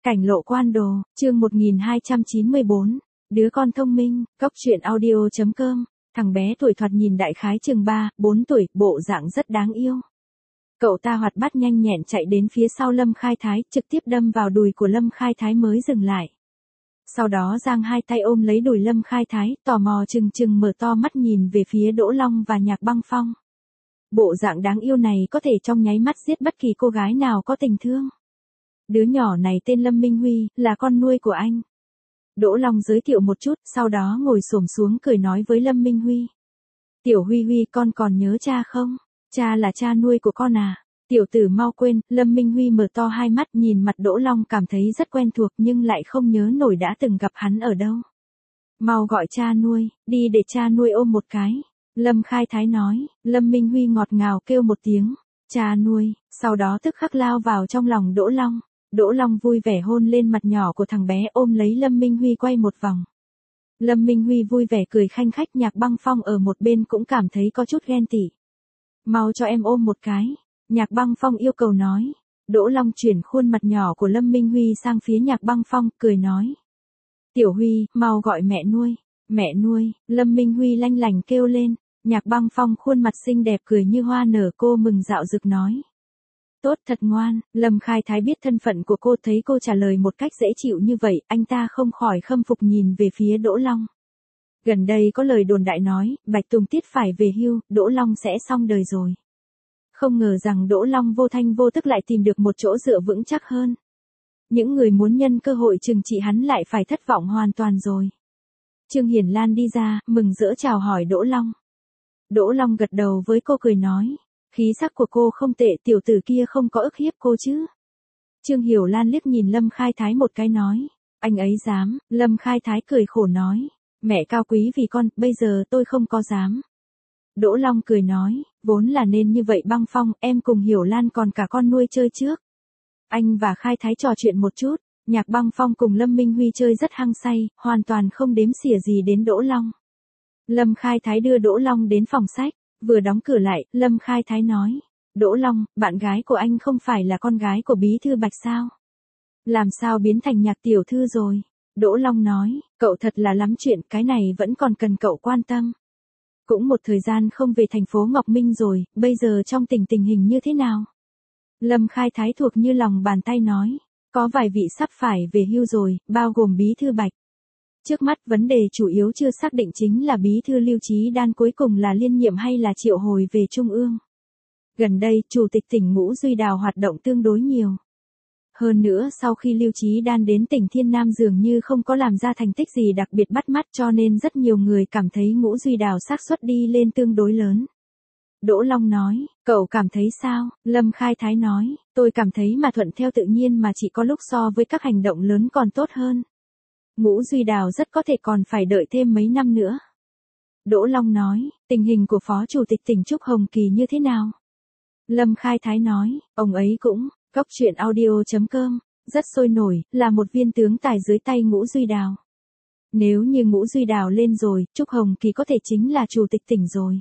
Cảnh lộ quan đồ, chương 1294, đứa con thông minh, cốc truyện audio.com, thằng bé tuổi thoạt nhìn đại khái chừng 3, 4 tuổi, bộ dạng rất đáng yêu. Cậu ta hoạt bát nhanh nhẹn chạy đến phía sau Lâm Khai Thái, trực tiếp đâm vào đùi của Lâm Khai Thái mới dừng lại. Sau đó giang hai tay ôm lấy đùi Lâm Khai Thái, tò mò chừng mở to mắt nhìn về phía Đỗ Long và Nhạc Băng Phong. Bộ dạng đáng yêu này có thể trong nháy mắt giết bất kỳ cô gái nào có tình thương. Đứa nhỏ này tên Lâm Minh Huy, là con nuôi của anh. Đỗ Long giới thiệu một chút, sau đó ngồi xổm xuống cười nói với Lâm Minh Huy. Tiểu Huy Huy, con còn nhớ cha không? Cha là cha nuôi của con à? Tiểu tử mau quên. Lâm Minh Huy mở to hai mắt nhìn mặt Đỗ Long, cảm thấy rất quen thuộc nhưng lại không nhớ nổi đã từng gặp hắn ở đâu. Mau gọi cha nuôi, đi để cha nuôi ôm một cái. Lâm Khai Thái nói. Lâm Minh Huy ngọt ngào kêu một tiếng, cha nuôi, sau đó tức khắc lao vào trong lòng Đỗ Long. Đỗ Long vui vẻ hôn lên mặt nhỏ của thằng bé, ôm lấy Lâm Minh Huy quay một vòng. Lâm Minh Huy vui vẻ cười khanh khách, Nhạc Băng Phong ở một bên cũng cảm thấy có chút ghen tị. Mau cho em ôm một cái, Nhạc Băng Phong yêu cầu nói. Đỗ Long chuyển khuôn mặt nhỏ của Lâm Minh Huy sang phía Nhạc Băng Phong, cười nói. Tiểu Huy, mau gọi mẹ nuôi. Mẹ nuôi, Lâm Minh Huy lanh lành kêu lên. Nhạc Băng Phong khuôn mặt xinh đẹp cười như hoa nở, cô mừng dạo rực nói. Tốt, thật ngoan. Lâm Khai Thái biết thân phận của cô, thấy cô trả lời một cách dễ chịu như vậy, anh ta không khỏi khâm phục nhìn về phía Đỗ Long. Gần đây có lời đồn đại nói, Bạch Tùng Tiết phải về hưu, Đỗ Long sẽ xong đời rồi. Không ngờ rằng Đỗ Long vô thanh vô tức lại tìm được một chỗ dựa vững chắc hơn. Những người muốn nhân cơ hội trừng trị hắn lại phải thất vọng hoàn toàn rồi. Trương Hiển Lan đi ra, mừng rỡ chào hỏi Đỗ Long. Đỗ Long gật đầu với cô cười nói. Khí sắc của cô không tệ, tiểu tử kia không có ức hiếp cô chứ. Trương Hiểu Lan liếc nhìn Lâm Khai Thái một cái nói. Anh ấy dám. Lâm Khai Thái cười khổ nói. Mẹ cao quý vì con, bây giờ tôi không có dám. Đỗ Long cười nói. Vốn là nên như vậy. Băng Phong, em cùng Hiểu Lan còn cả con nuôi chơi trước. Anh và Khai Thái trò chuyện một chút. Nhạc Băng Phong cùng Lâm Minh Huy chơi rất hăng say, hoàn toàn không đếm xỉa gì đến Đỗ Long. Lâm Khai Thái đưa Đỗ Long đến phòng sách. Vừa đóng cửa lại, Lâm Khai Thái nói. Đỗ Long, bạn gái của anh không phải là con gái của bí thư Bạch sao? Làm sao biến thành Nhạc tiểu thư rồi? Đỗ Long nói, cậu thật là lắm chuyện, cái này vẫn còn cần cậu quan tâm. Cũng một thời gian không về thành phố Ngọc Minh rồi, bây giờ trong tình hình như thế nào? Lâm Khai Thái thuộc như lòng bàn tay nói. Có vài vị sắp phải về hưu rồi, bao gồm bí thư Bạch. Trước mắt vấn đề chủ yếu chưa xác định chính là bí thư Lưu Chí Đan cuối cùng là liên nhiệm hay là triệu hồi về Trung ương. Gần đây, chủ tịch tỉnh Ngũ Duy Đào hoạt động tương đối nhiều. Hơn nữa sau khi Lưu Chí Đan đến tỉnh Thiên Nam dường như không có làm ra thành tích gì đặc biệt bắt mắt, cho nên rất nhiều người cảm thấy Ngũ Duy Đào xác suất đi lên tương đối lớn. Đỗ Long nói, cậu cảm thấy sao? Lâm Khai Thái nói, tôi cảm thấy mà thuận theo tự nhiên mà chỉ có lúc so với các hành động lớn còn tốt hơn. Ngũ Duy Đào rất có thể còn phải đợi thêm mấy năm nữa. Đỗ Long nói, tình hình của Phó Chủ tịch tỉnh Trúc Hồng Kỳ như thế nào? Lâm Khai Thái nói, ông ấy cũng, cốc truyện audio.com, rất sôi nổi, là một viên tướng tài dưới tay Ngũ Duy Đào. Nếu như Ngũ Duy Đào lên rồi, Trúc Hồng Kỳ có thể chính là Chủ tịch tỉnh rồi.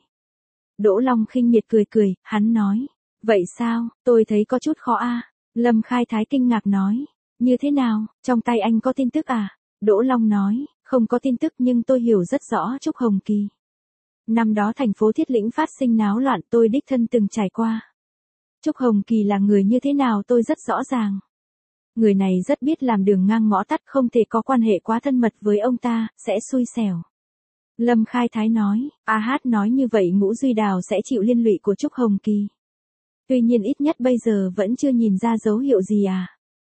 Đỗ Long khinh miệt cười, hắn nói, vậy sao, tôi thấy có chút khó a. Lâm Khai Thái kinh ngạc nói, như thế nào, trong tay anh có tin tức à? Đỗ Long nói, không có tin tức nhưng tôi hiểu rất rõ Trúc Hồng Kỳ. Năm đó thành phố Thiết Lĩnh phát sinh náo loạn, tôi đích thân từng trải qua. Trúc Hồng Kỳ là người như thế nào tôi rất rõ ràng. Người này rất biết làm đường ngang ngõ tắt, không thể có quan hệ quá thân mật với ông ta, sẽ xui xẻo. Lâm Khai Thái nói, nói như vậy Ngũ Duy Đào sẽ chịu liên lụy của Trúc Hồng Kỳ. Tuy nhiên ít nhất bây giờ vẫn chưa nhìn ra dấu hiệu gì à.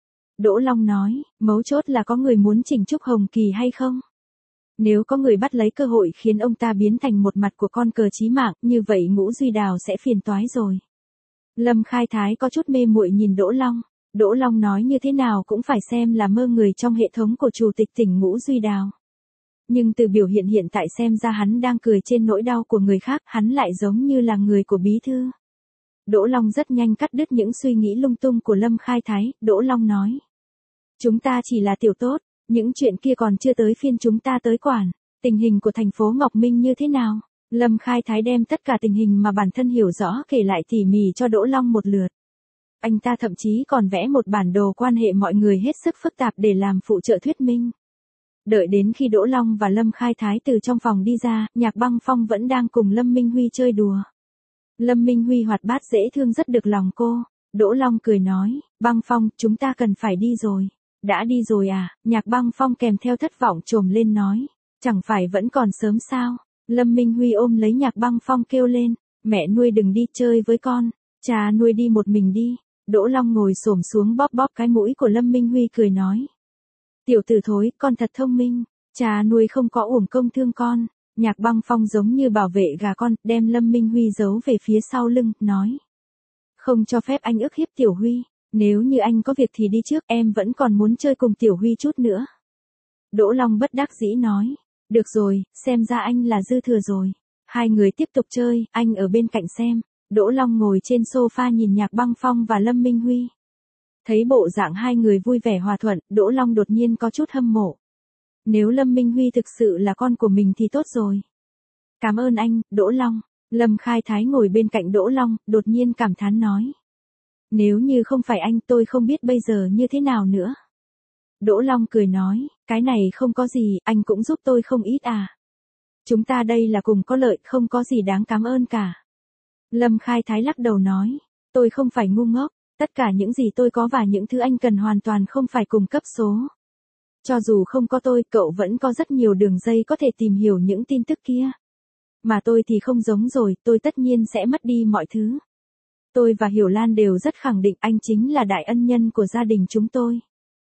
Đỗ Long nói, mấu chốt là có người muốn chỉnh Trúc Hồng Kỳ hay không? Nếu có người bắt lấy cơ hội khiến ông ta biến thành một mặt của con cờ chí mạng, như vậy Ngũ Duy Đào sẽ phiền toái rồi. Lâm Khai Thái có chút mê muội nhìn Đỗ Long. Đỗ Long nói như thế nào cũng phải xem là mơ người trong hệ thống của Chủ tịch tỉnh Ngũ Duy Đào. Nhưng từ biểu hiện hiện tại xem ra hắn đang cười trên nỗi đau của người khác, hắn lại giống như là người của bí thư. Đỗ Long rất nhanh cắt đứt những suy nghĩ lung tung của Lâm Khai Thái. Đỗ Long nói. Chúng ta chỉ là tiểu tốt, những chuyện kia còn chưa tới phiên chúng ta tới quản. Tình hình của thành phố Ngọc Minh như thế nào? Lâm Khai Thái đem tất cả tình hình mà bản thân hiểu rõ kể lại tỉ mỉ cho Đỗ Long một lượt. Anh ta thậm chí còn vẽ một bản đồ quan hệ mọi người hết sức phức tạp để làm phụ trợ thuyết minh. Đợi đến khi Đỗ Long và Lâm Khai Thái từ trong phòng đi ra, Nhạc Băng Phong vẫn đang cùng Lâm Minh Huy chơi đùa. Lâm Minh Huy hoạt bát dễ thương rất được lòng cô. Đỗ Long cười nói, Băng Phong, chúng ta cần phải đi rồi. Đã đi rồi à? Nhạc Băng Phong kèm theo thất vọng trồm lên nói, chẳng phải vẫn còn sớm sao? Lâm Minh Huy ôm lấy Nhạc Băng Phong kêu lên, mẹ nuôi đừng đi chơi với con, cha nuôi đi một mình đi. Đỗ Long ngồi xổm xuống bóp bóp cái mũi của Lâm Minh Huy cười nói, tiểu tử thối, con thật thông minh, cha nuôi không có uổng công thương con. Nhạc Băng Phong giống như bảo vệ gà con, đem Lâm Minh Huy giấu về phía sau lưng, nói, không cho phép anh ức hiếp Tiểu Huy, nếu như anh có việc thì đi trước, em vẫn còn muốn chơi cùng Tiểu Huy chút nữa. Đỗ Long bất đắc dĩ nói, được rồi, xem ra anh là dư thừa rồi. Hai người tiếp tục chơi, anh ở bên cạnh xem. Đỗ Long ngồi trên sofa nhìn Nhạc Băng Phong và Lâm Minh Huy. Thấy bộ dạng hai người vui vẻ hòa thuận, Đỗ Long đột nhiên có chút hâm mộ. Nếu Lâm Minh Huy thực sự là con của mình thì tốt rồi. Cảm ơn anh, Đỗ Long. Lâm Khai Thái ngồi bên cạnh Đỗ Long, đột nhiên cảm thán nói. Nếu như không phải anh tôi không biết bây giờ như thế nào nữa. Đỗ Long cười nói, cái này không có gì, anh cũng giúp tôi không ít à. Chúng ta đây là cùng có lợi, không có gì đáng cảm ơn cả. Lâm Khai Thái lắc đầu nói, tôi không phải ngu ngốc, tất cả những gì tôi có và những thứ anh cần hoàn toàn không phải cùng cấp số. Cho dù không có tôi, cậu vẫn có rất nhiều đường dây có thể tìm hiểu những tin tức kia. Mà tôi thì không giống rồi, tôi tất nhiên sẽ mất đi mọi thứ. Tôi và Hiểu Lan đều rất khẳng định anh chính là đại ân nhân của gia đình chúng tôi.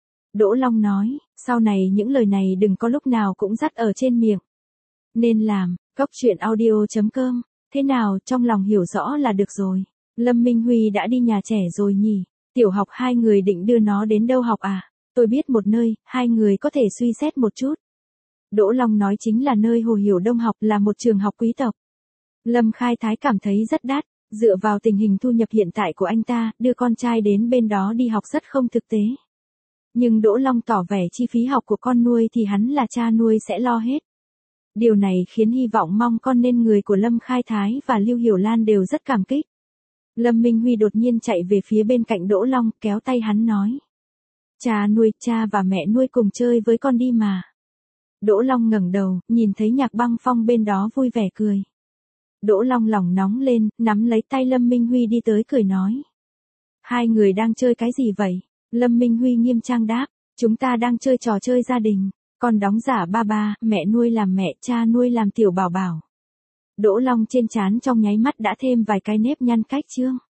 Đỗ Long nói, sau này những lời này đừng có lúc nào cũng dắt ở trên miệng. Nên làm, coctruyện.audio.com, thế nào, trong lòng hiểu rõ là được rồi. Lâm Minh Huy đã đi nhà trẻ rồi nhỉ? Tiểu học hai người định đưa nó đến đâu học à? Tôi biết một nơi, hai người có thể suy xét một chút. Đỗ Long nói chính là nơi Hồ Hiểu Đông học, là một trường học quý tộc. Lâm Khai Thái cảm thấy rất đắt, dựa vào tình hình thu nhập hiện tại của anh ta, đưa con trai đến bên đó đi học rất không thực tế. Nhưng Đỗ Long tỏ vẻ chi phí học của con nuôi thì hắn là cha nuôi sẽ lo hết. Điều này khiến hy vọng mong con nên người của Lâm Khai Thái và Lưu Hiểu Lan đều rất cảm kích. Lâm Minh Huy đột nhiên chạy về phía bên cạnh Đỗ Long, kéo tay hắn nói. Cha nuôi, cha và mẹ nuôi cùng chơi với con đi mà. Đỗ Long ngẩng đầu, nhìn thấy Nhạc Băng Phong bên đó vui vẻ cười. Đỗ Long lòng nóng lên, nắm lấy tay Lâm Minh Huy đi tới cười nói. Hai người đang chơi cái gì vậy? Lâm Minh Huy nghiêm trang đáp, chúng ta đang chơi trò chơi gia đình. Con đóng giả ba ba, mẹ nuôi làm mẹ, cha nuôi làm tiểu bảo bảo. Đỗ Long trên trán trong nháy mắt đã thêm vài cái nếp nhăn cách chương.